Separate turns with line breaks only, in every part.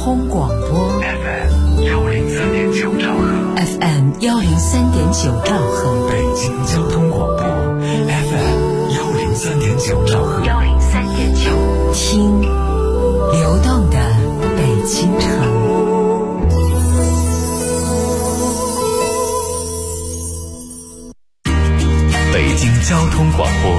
通广播
FM103.9兆赫
FM103.9兆赫，
北京交通广播 FM103.9兆赫
103.9，听流动的北京城。
北京交通广播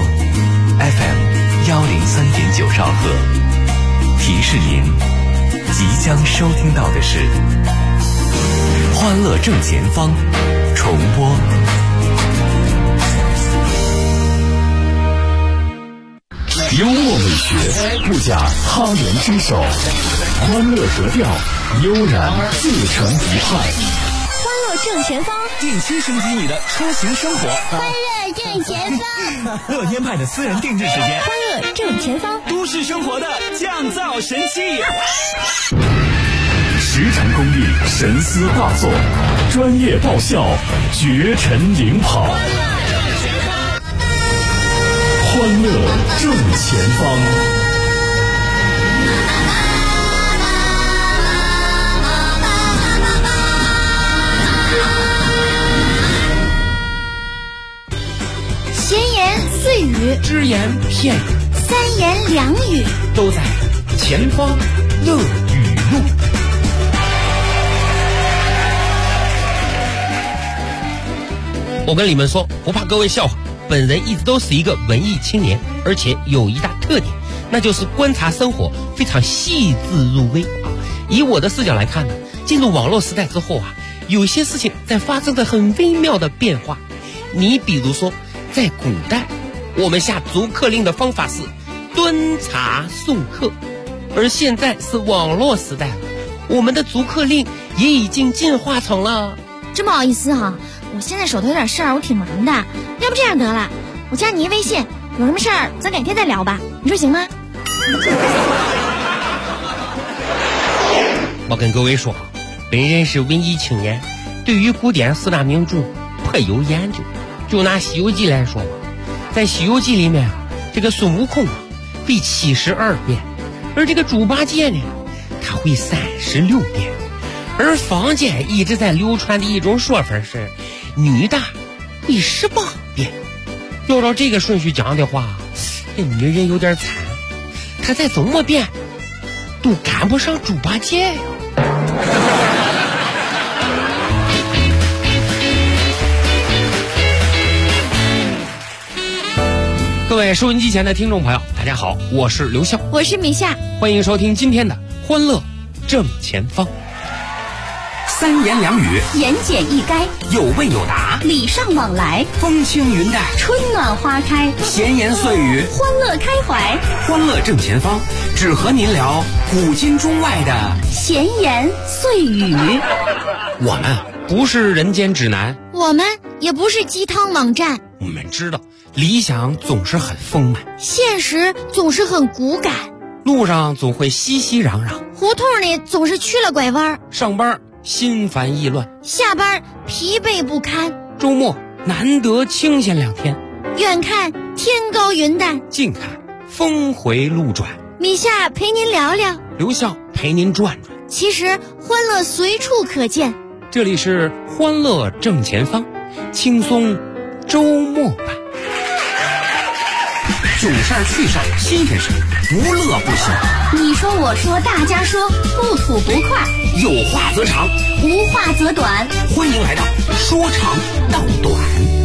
FM103.9兆赫，提示您即将收听到的是欢乐正前方重播。幽默美学不假他人之手，欢乐格调悠然自成一派。
欢乐正前方，
定期升级你的出行生活。
欢乐正前方，
乐天派的私人定制时间。
欢乐正前方，
都市生活的降噪神器。
实诚公益，神思化作，专业爆笑，绝尘领跑。欢乐正前方。
闲言碎语，
只言片语，
三言两语，
都在前方乐语录。我跟你们说，不怕各位笑话，本人一直都是一个文艺青年，而且有一大特点，那就是观察生活非常细致入微啊。以我的视角来看呢，进入网络时代之后啊，有些事情在发生着很微妙的变化。你比如说，在古代，我们下逐客令的方法是敦查送客，而现在是网络时代了，我们的逐客令也已经进化成了。
真不好意思哈，我现在手头有点事儿，我挺忙的，要不这样得了，我加你一微信，有什么事儿咱改天再聊吧，你说行吗？
我跟各位说，本人是文艺青年，对于古典四大名著颇有研究。就拿《西游记》来说吧，在《西游记》里面啊，这个孙悟空啊会72变，而这个猪八戒呢，他会36变。而坊间一直在流传的一种说法是，女的会18变。要照这个顺序讲的话，这女人有点惨，她再怎么变都赶不上猪八戒呀。各位收音机前的听众朋友，大家好，我是刘笑，
我是米夏，
欢迎收听今天的欢乐正前方。三言两语，
言简意赅，
有问有答，
礼尚往来，
风轻云淡，
春暖花开，
闲言碎语，
欢乐开怀。
欢乐正前方，只和您聊古今中外的
闲言碎语。
我们不是人间指南，
我们也不是鸡汤网站，
我们知道理想总是很丰满，
现实总是很骨感，
路上总会熙熙攘攘，
胡同里总是曲了拐弯，
上班心烦意乱，
下班疲惫不堪，
周末难得清闲2天，
远看天高云淡，
近看峰回路转。
米夏陪您聊聊，
刘笑陪您转转，
其实欢乐随处可见。
这里是欢乐正前方，轻松周末版。囧事儿趣事儿新鲜事儿，不乐不行。
你说我说大家说，不吐不快，
有话则长，
无话则短。
欢迎来到说长道短。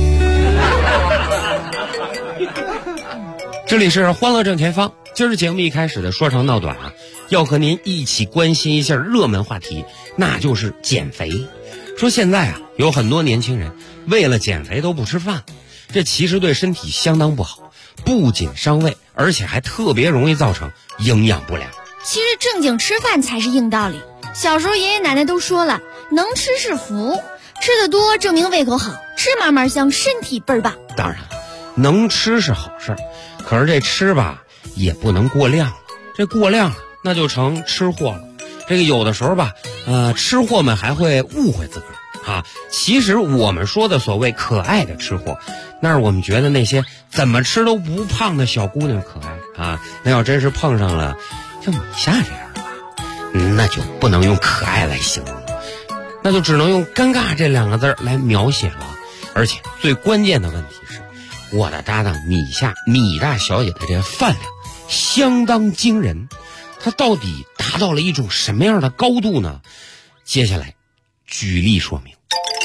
这里是欢乐正前方，今儿节目一开始的说长道短啊，要和您一起关心一下热门话题，那就是减肥。说现在啊，有很多年轻人为了减肥都不吃饭，这其实对身体相当不好，不仅伤胃，而且还特别容易造成营养不良。
其实正经吃饭才是硬道理，小时候爷爷奶奶都说了，能吃是福，吃得多证明胃口好，吃嘛嘛香，身体倍儿棒。
当然能吃是好事，可是这吃吧也不能过量了，这过量了那就成吃货了。这个有的时候吧，吃货们还会误会自个儿啊。其实我们说的所谓可爱的吃货，那是我们觉得那些怎么吃都不胖的小姑娘可爱啊。那要真是碰上了像米夏这样的吧， 那就不能用可爱来形容了，那就只能用尴尬这2个字来描写了。而且最关键的问题是，我的搭档米大小姐的这个饭量相当惊人，她到底达到了一种什么样的高度呢？接下来举例说明。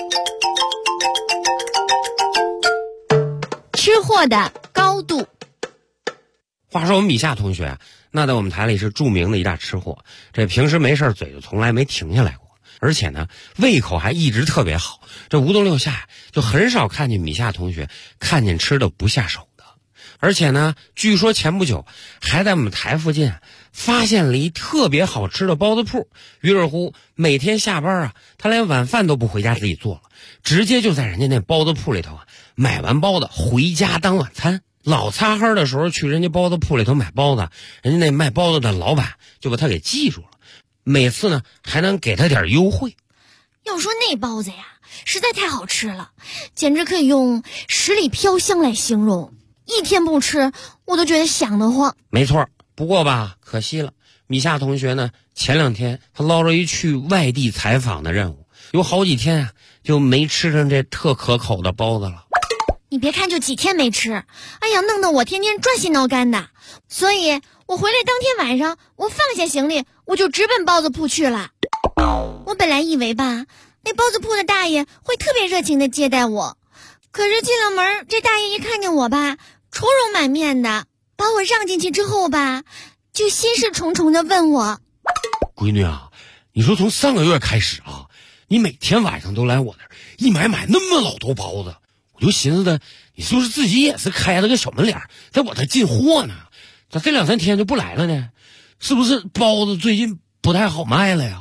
吃货的高度。
话说我们米夏同学啊，那在我们台里是著名的一大吃货，这平时没事嘴就从来没停下来过，而且呢胃口还一直特别好，这无冬六夏就很少看见米夏同学看见吃的不下手的。而且呢据说前不久还在我们台附近发现了一特别好吃的包子铺，于是乎每天下班他连晚饭都不回家自己做了，直接就在人家那包子铺里头买完包子回家当晚餐。老擦黑的时候去人家包子铺里头买包子，人家那卖包子的老板就把他给记住了，每次呢还能给他点优惠。
要说那包子呀，实在太好吃了，简直可以用十里飘香来形容，一天不吃我都觉得想得慌。
没错，不过吧可惜了，米夏同学呢前2天他捞着一去外地采访的任务，有好几天就没吃上这特可口的包子了。
你别看就几天没吃，哎呀，弄得我天天转心挠肝的。所以我回来当天晚上，我放下行李，我就直奔包子铺去了。我本来以为吧，那包子铺的大爷会特别热情的接待我，可是进了门，这大爷一看见我吧，愁容满面的，把我让进去之后吧，就心事重重的问我：
闺女啊，你说从3个月开始你每天晚上都来我那儿一买那么老多包子，我就寻思的，你是不是自己也是开了个小门脸，在我这进货呢？咋这2-3天就不来了呢？是不是包子最近不太好卖了呀？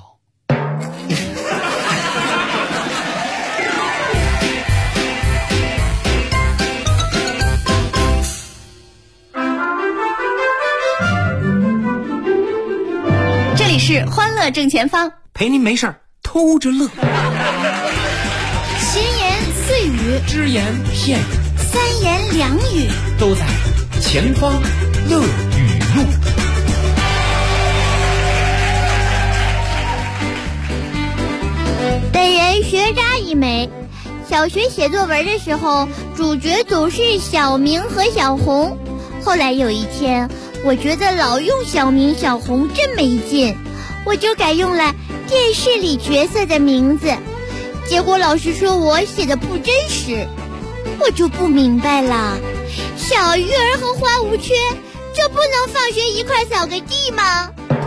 这里是欢乐正前方，
陪您没事儿偷着乐，
闲言碎语，
只言片语，
三言两语，
都在前方乐语录。
本人学渣一枚，小学写作文的时候，主角总是小明和小红。后来有一天，我觉得老用小明小红真没劲，我就改用了电视里角色的名字。结果老师说我写的不真实，我就不明白了，小鱼儿和花无缺就不能放学一块扫个地吗？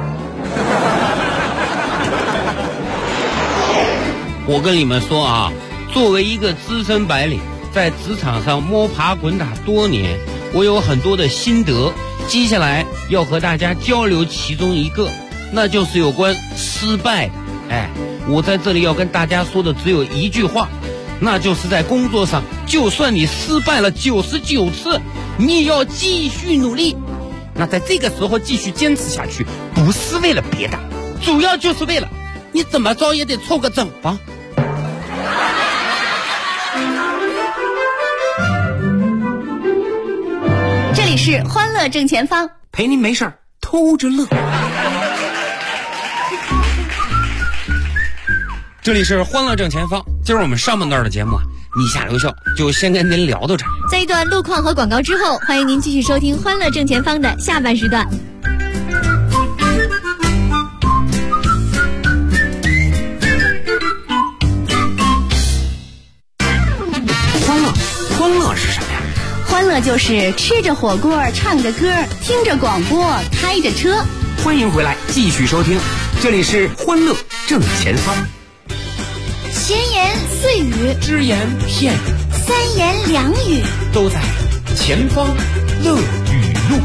我跟你们说作为一个资深白领，在职场上摸爬滚打多年，我有很多的心得，接下来要和大家交流其中一个，那就是有关失败。我在这里要跟大家说的只有一句话，那就是在工作上，就算你失败了99次，你也要继续努力。那在这个时候继续坚持下去，不是为了别的，主要就是为了你怎么着也得凑个整吧。
这里是欢乐正前方，
陪您没事儿偷着乐。
这里是欢乐正前方，今儿我们上半段的节目米夏留校就先跟您聊到这儿。
在一段路况和广告之后，欢迎您继续收听欢乐正前方的下半时段。
欢乐是什么呀？
欢乐就是吃着火锅，唱着歌，听着广播，开着车。
欢迎回来继续收听，这里是欢乐正前方。
闲言碎语，
只言片语，
三言两语，
都在前方乐语录。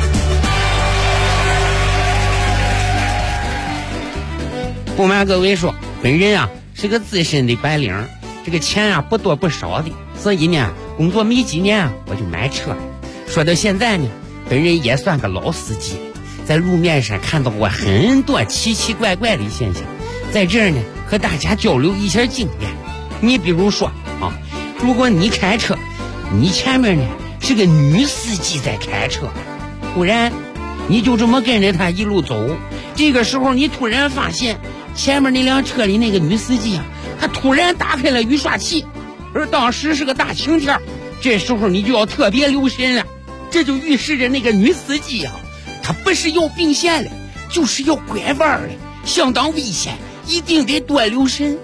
不瞒各位说，本人是个资深的白领，这个钱不多不少的，所以呢工作没几年我就买车了。说到现在呢，本人也算个老司机了，在路面上看到过很多奇奇怪怪的现象，在这儿呢和大家交流一下经验。你比如说如果你开车，你前面呢是个女司机在开车，不然你就这么跟着她一路走，
这个时候你突然发现前面那辆车里那个女司机啊，她突然打开了雨刷器，而当时是个大晴天，这时候你就要特别留神了。这就预示着那个女司机啊，她不是要并线了，就是要拐弯了，相当危险，一定得多留神。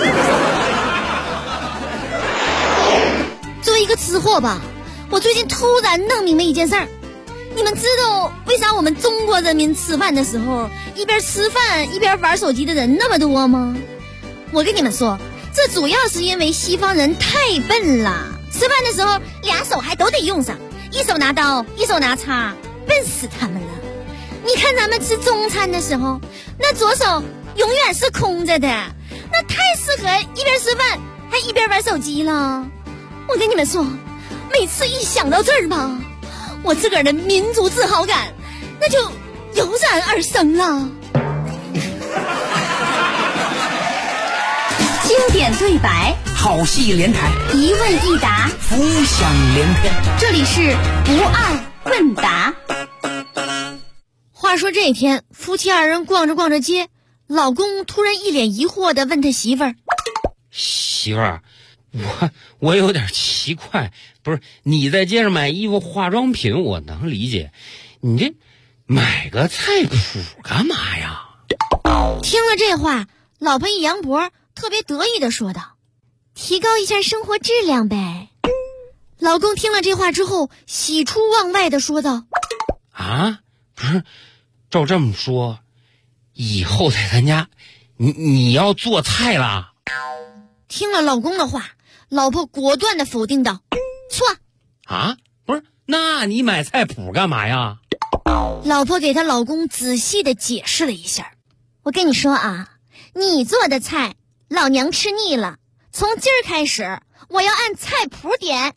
作为一个吃货吧，我最近突然弄明白一件事儿。你们知道为啥我们中国人民吃饭的时候一边吃饭一边玩手机的人那么多吗？我跟你们说，这主要是因为西方人太笨了，吃饭的时候俩手还都得用上，一手拿刀一手拿叉，笨死他们了。你看咱们吃中餐的时候，那左手永远是空着的，那太适合一边吃饭还一边玩手机了。我跟你们说，每次一想到这儿吧，我自个儿的民族自豪感那就油然而生了。
经典对白，
好戏连台，
一问一答，
浮想联翩。
这里是不二问答。话说这天，夫妻二人逛着逛着街，老公突然一脸疑惑地问他媳妇儿：
媳妇儿，我有点奇怪，不是你在街上买衣服化妆品我能理解，你这买个菜谱干嘛呀？
听了这话，老婆一扬脖，特别得意地说道：提高一下生活质量呗。老公听了这话之后，喜出望外地说道：
啊，不是，照这么说，以后在咱家你要做菜啦？
听了老公的话，老婆果断地否定道：错
啊，不是，那你买菜谱干嘛呀？
老婆给她老公仔细地解释了一下：我跟你说啊，你做的菜老娘吃腻了，从今儿开始我要按菜谱点。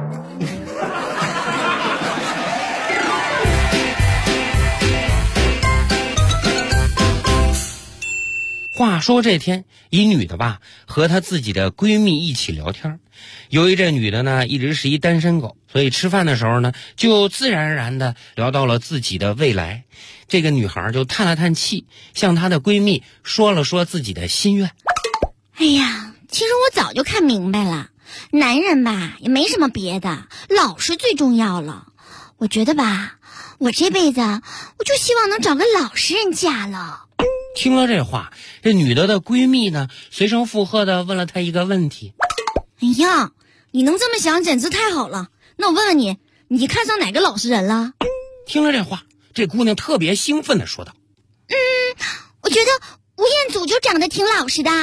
话说这天，一女的吧和她自己的闺蜜一起聊天。由于这女的呢一直是一单身狗，所以吃饭的时候呢就自然而然的聊到了自己的未来。这个女孩就叹了叹气，向她的闺蜜说了说自己的心愿。
哎呀，其实我早就看明白了，男人吧也没什么别的，老实最重要了。我觉得吧，我这辈子我就希望能找个老实人嫁了。
听了这话，这女的闺蜜呢随声附和的问了她一个问题：
哎呀，你能这么想简直太好了，那我问问你，你看上哪个老实人了？
听了这话，这姑娘特别兴奋的说道：
我觉得吴彦祖就长得挺老实的。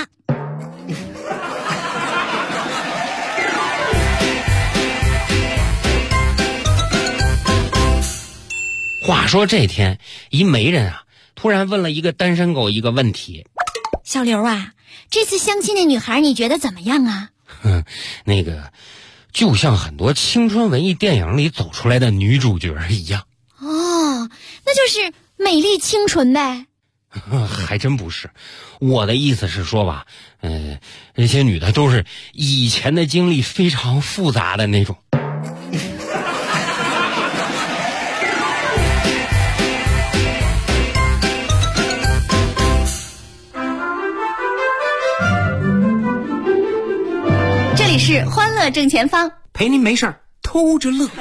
话说这天，一媒人啊突然问了一个单身狗一个问题：
小刘啊，这次相亲的女孩你觉得怎么样啊？
那个就像很多青春文艺电影里走出来的女主角一样。
哦，那就是美丽清纯呗。
还真不是，我的意思是说吧，这些女的都是以前的经历非常复杂的那种。
这里是欢乐正前方，
陪您没事儿偷着乐。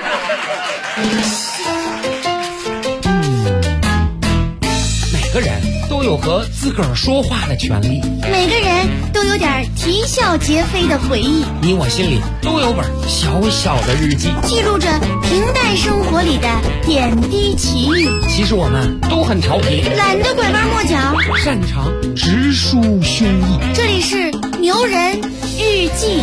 每个人都有和自个儿说话的权利，
每个人都有点啼笑皆非的回忆，
你我心里都有本小小的日记，
记录着平淡生活里的点滴奇遇。
其实我们都很调皮，
懒得拐弯抹角，
擅长直抒胸臆。
这里是牛人日记。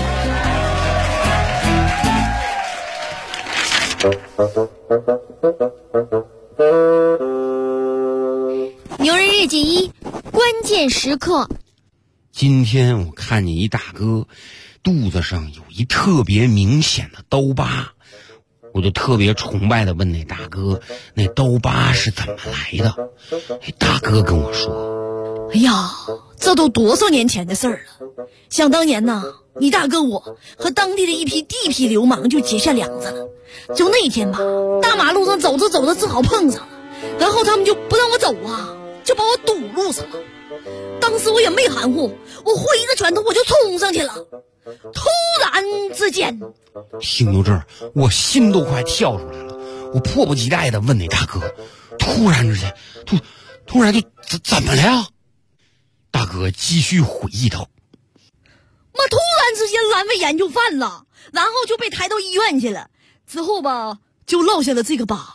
牛人日记1，关键时刻。
今天我看见一大哥肚子上有一特别明显的刀疤，我就特别崇拜的问那大哥，那刀疤是怎么来的？大哥跟我说：
哎呀，这都多少年前的事儿了。想当年呢，你大哥我和当地的一批地痞流氓就结下梁子了。就那天吧，大马路上走着走着正好碰上了，然后他们就不让我走啊， 就把我堵路上了。当时我也没含糊，我挥着拳头我就冲上去了。突然之间，
听到这儿，我心都快跳出来了。我迫不及待地问那大哥：“突然之间，突然就怎么了呀？”大哥继续回忆道：“
妈突然之间阑尾炎就犯了，然后就被抬到医院去了。之后吧，就落下了这个疤。”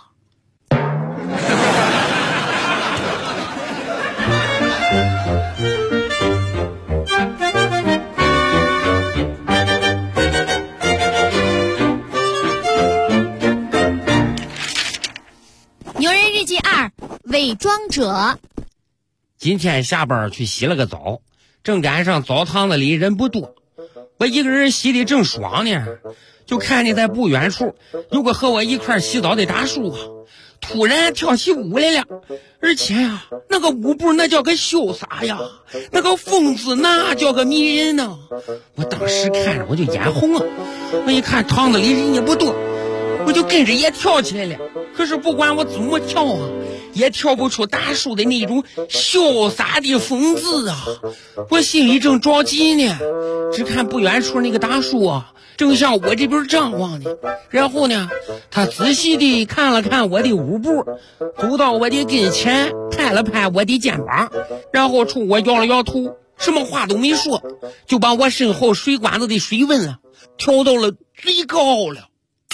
牛人日记2，伪装者。
今天下班去洗了个澡，正赶上澡堂子里人不多，我一个人洗的正爽呢，就看见在不远处有个和我一块洗澡的大叔啊，突然跳起舞来了，而且呀，那个舞步那叫个潇洒呀，那个风姿那叫个迷人呢。我当时看着我就眼红了，我一看堂子里人也不多，我就跟着也跳起来了。可是不管我怎么跳啊，也跳不出大叔的那种潇洒的风姿啊！我心里正着急呢，只看不远处那个大叔啊，正向我这边张望呢。然后呢，他仔细地看了看我的舞步，走到我的跟前，拍了拍我的肩膀，然后冲我摇了摇头，什么话都没说，就把我身后水管子的水温啊调到了最高了。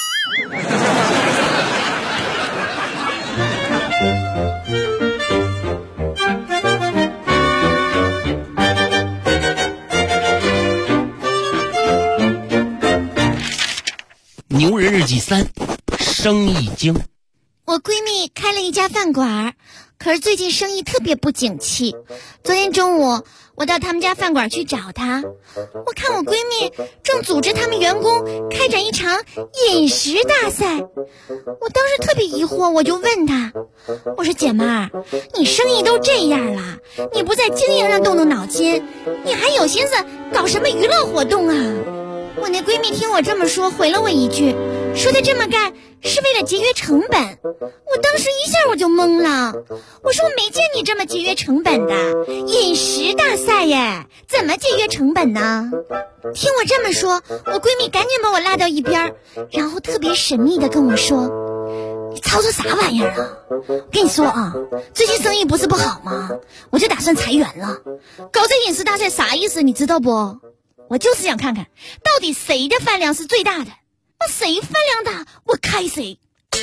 牛人日记3，生意经。
我闺蜜开了一家饭馆，可是最近生意特别不景气。昨天中午我到他们家饭馆去找她，我看我闺蜜正组织他们员工开展一场饮食大赛。我当时特别疑惑，我就问她，我说姐妹儿，你生意都这样了，你不在经营上动动脑筋，你还有心思搞什么娱乐活动啊？我那闺蜜听我这么说，回了我一句，说她这么干是为了节约成本。我当时一下我就懵了，我说我没见你这么节约成本的，饮食大赛耶，怎么节约成本呢？听我这么说，我闺蜜赶紧把我拉到一边，然后特别神秘的跟我说，你操作啥玩意儿啊？跟你说啊，最近生意不是不好吗？我就打算裁员了。搞这饮食大赛啥意思你知道不？我就是想看看到底谁的饭量是最大的，那谁饭量大我开谁。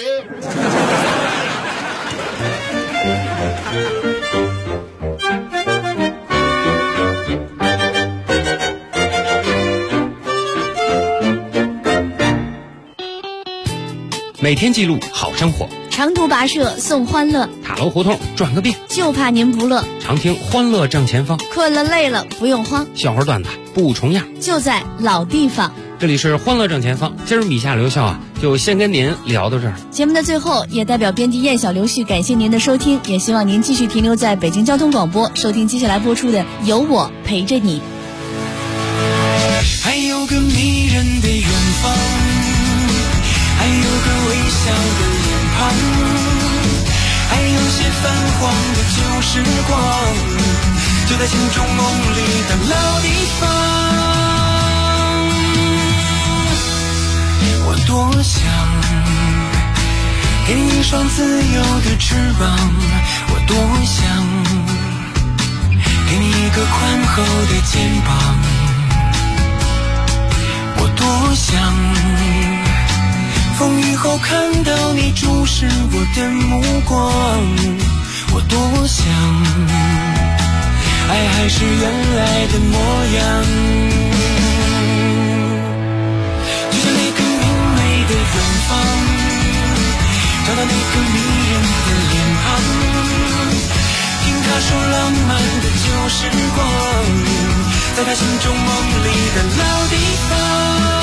每天记录好生活，
长途跋涉送欢乐，
塔楼胡同转个遍，
就怕您不乐。
常听欢乐正前方，
困了累了不用慌，
笑话段子不重样，
就在老地方。
这里是欢乐正前方，今儿米夏留校啊，就先跟您聊到这儿。
节目的最后，也代表编辑燕小刘旭感谢您的收听，也希望您继续停留在北京交通广播，收听接下来播出的《有我陪着你》。
还有个迷人的远方，还有个微笑的脸庞，还有些泛黄的旧时光，就在心中梦里的老地方。我多想给你一双自由的翅膀，我多想给你一个宽厚的肩膀，我多想风雨后看到你注视我的目光，我多想爱还是原来的模样，就像那个明媚的远方，找到那个迷人的脸庞，听他说浪漫的旧时光，在他心中梦里的老地方。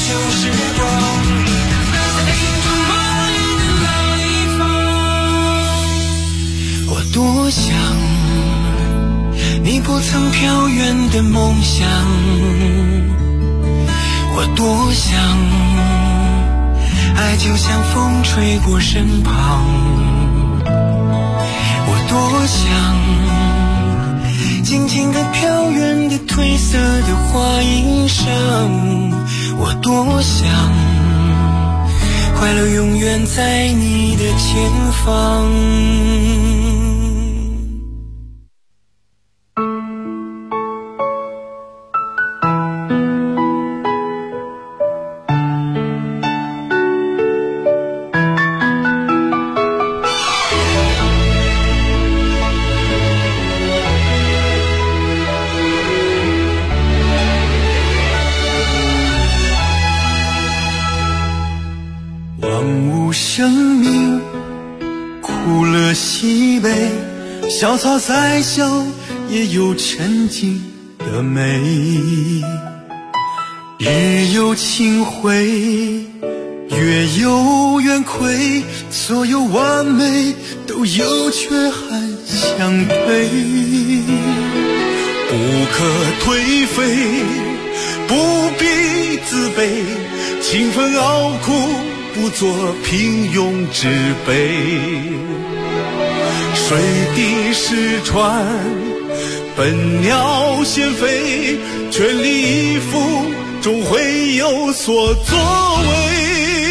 旧时光，在映着梦里的老地方。我多想你不曾飘远的梦想，我多想爱就像风吹过身旁，我多想静静地飘远的褪色的花衣裳，我多想快乐永远在你的前方。
生命苦乐喜悲，小草再小也有沉静的美，日有清辉，月有圆亏，所有完美都有缺憾相对，不可颓废，不必自卑，勤奋熬苦不做平庸之辈，水滴石穿，笨鸟先飞，全力以赴终会有所作为。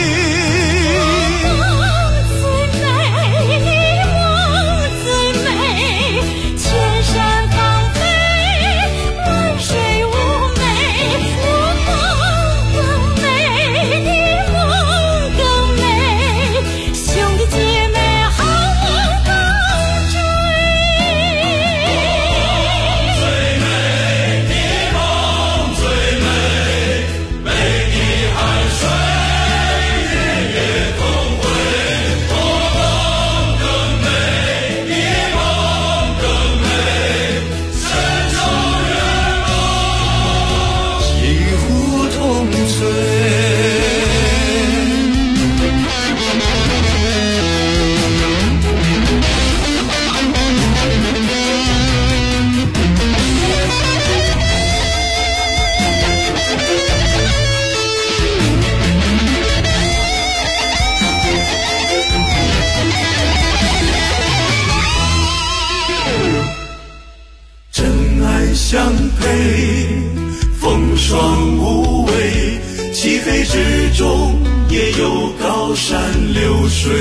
相配，风霜无畏，漆黑之中也有高山流水，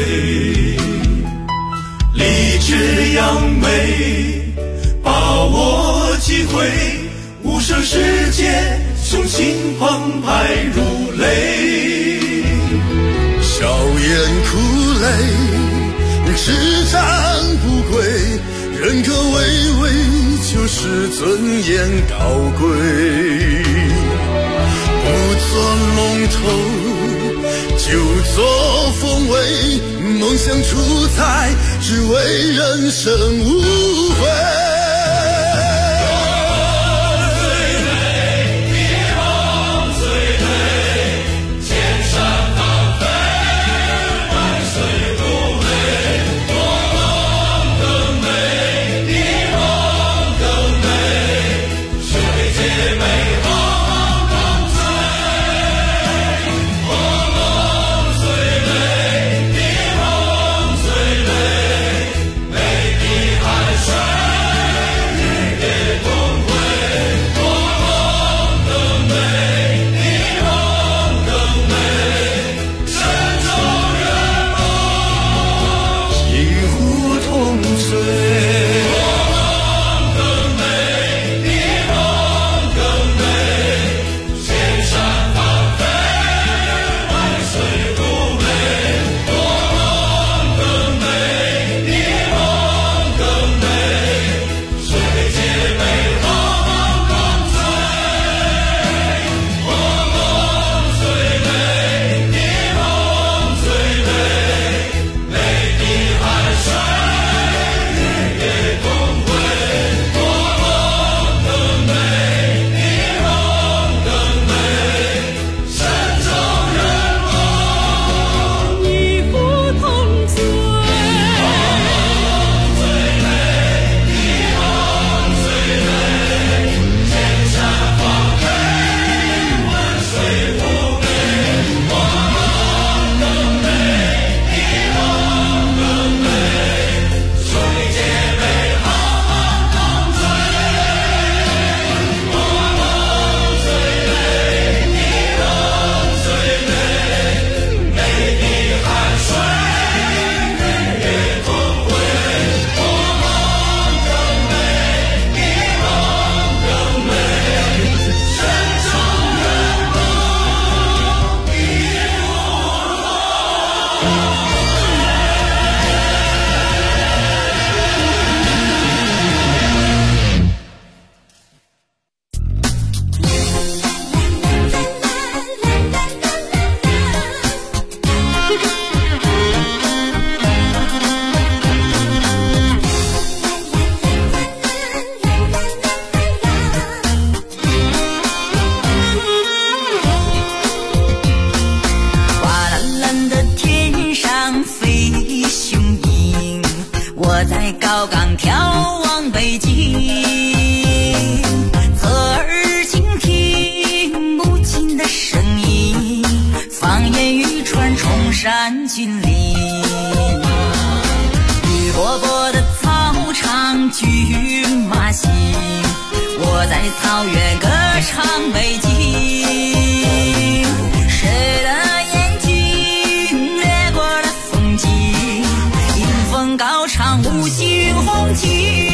立志扬眉，把握机会，无声世界，雄心澎湃如雷，笑颜苦泪，只战不归，人格巍巍，就是尊严高贵，不做龙头，就做凤尾，梦想出彩，只为人生无悔。
美的海水
高岗眺望北京，侧耳倾听母亲的声音，方言语传崇山峻岭。绿萝卜的草场骏马行，我在草原歌唱北京。谁的眼睛掠过了风景，迎风高唱五星红旗。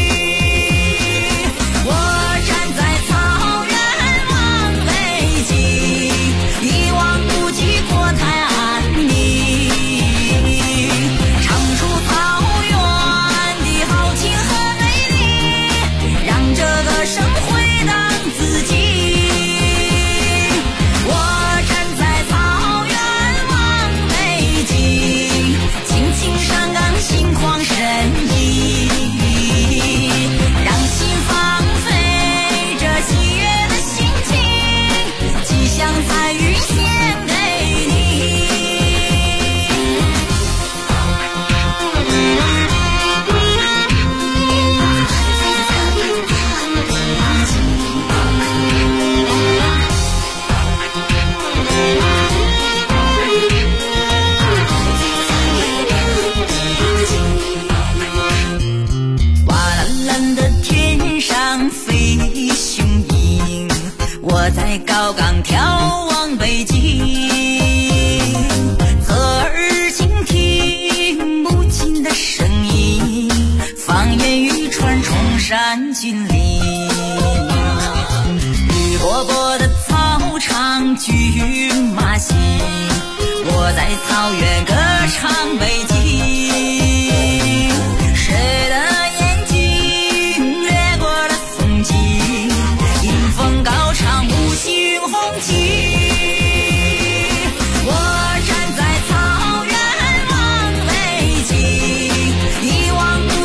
我站在草原望北京，一望无际国泰安宁，唱出草原的豪情和美丽，让这个生回荡自己。我站在草原望北京，轻轻上岗心旷神怡，让心放飞这喜悦的心情，吉祥彩云献给你。瓦蓝蓝的天上飞雄鹰，我在高岗眺望北京，侧耳倾听母亲的声音，方言语传崇山峻岭。绿萝卜的草场骏马行，我在草原歌唱北京。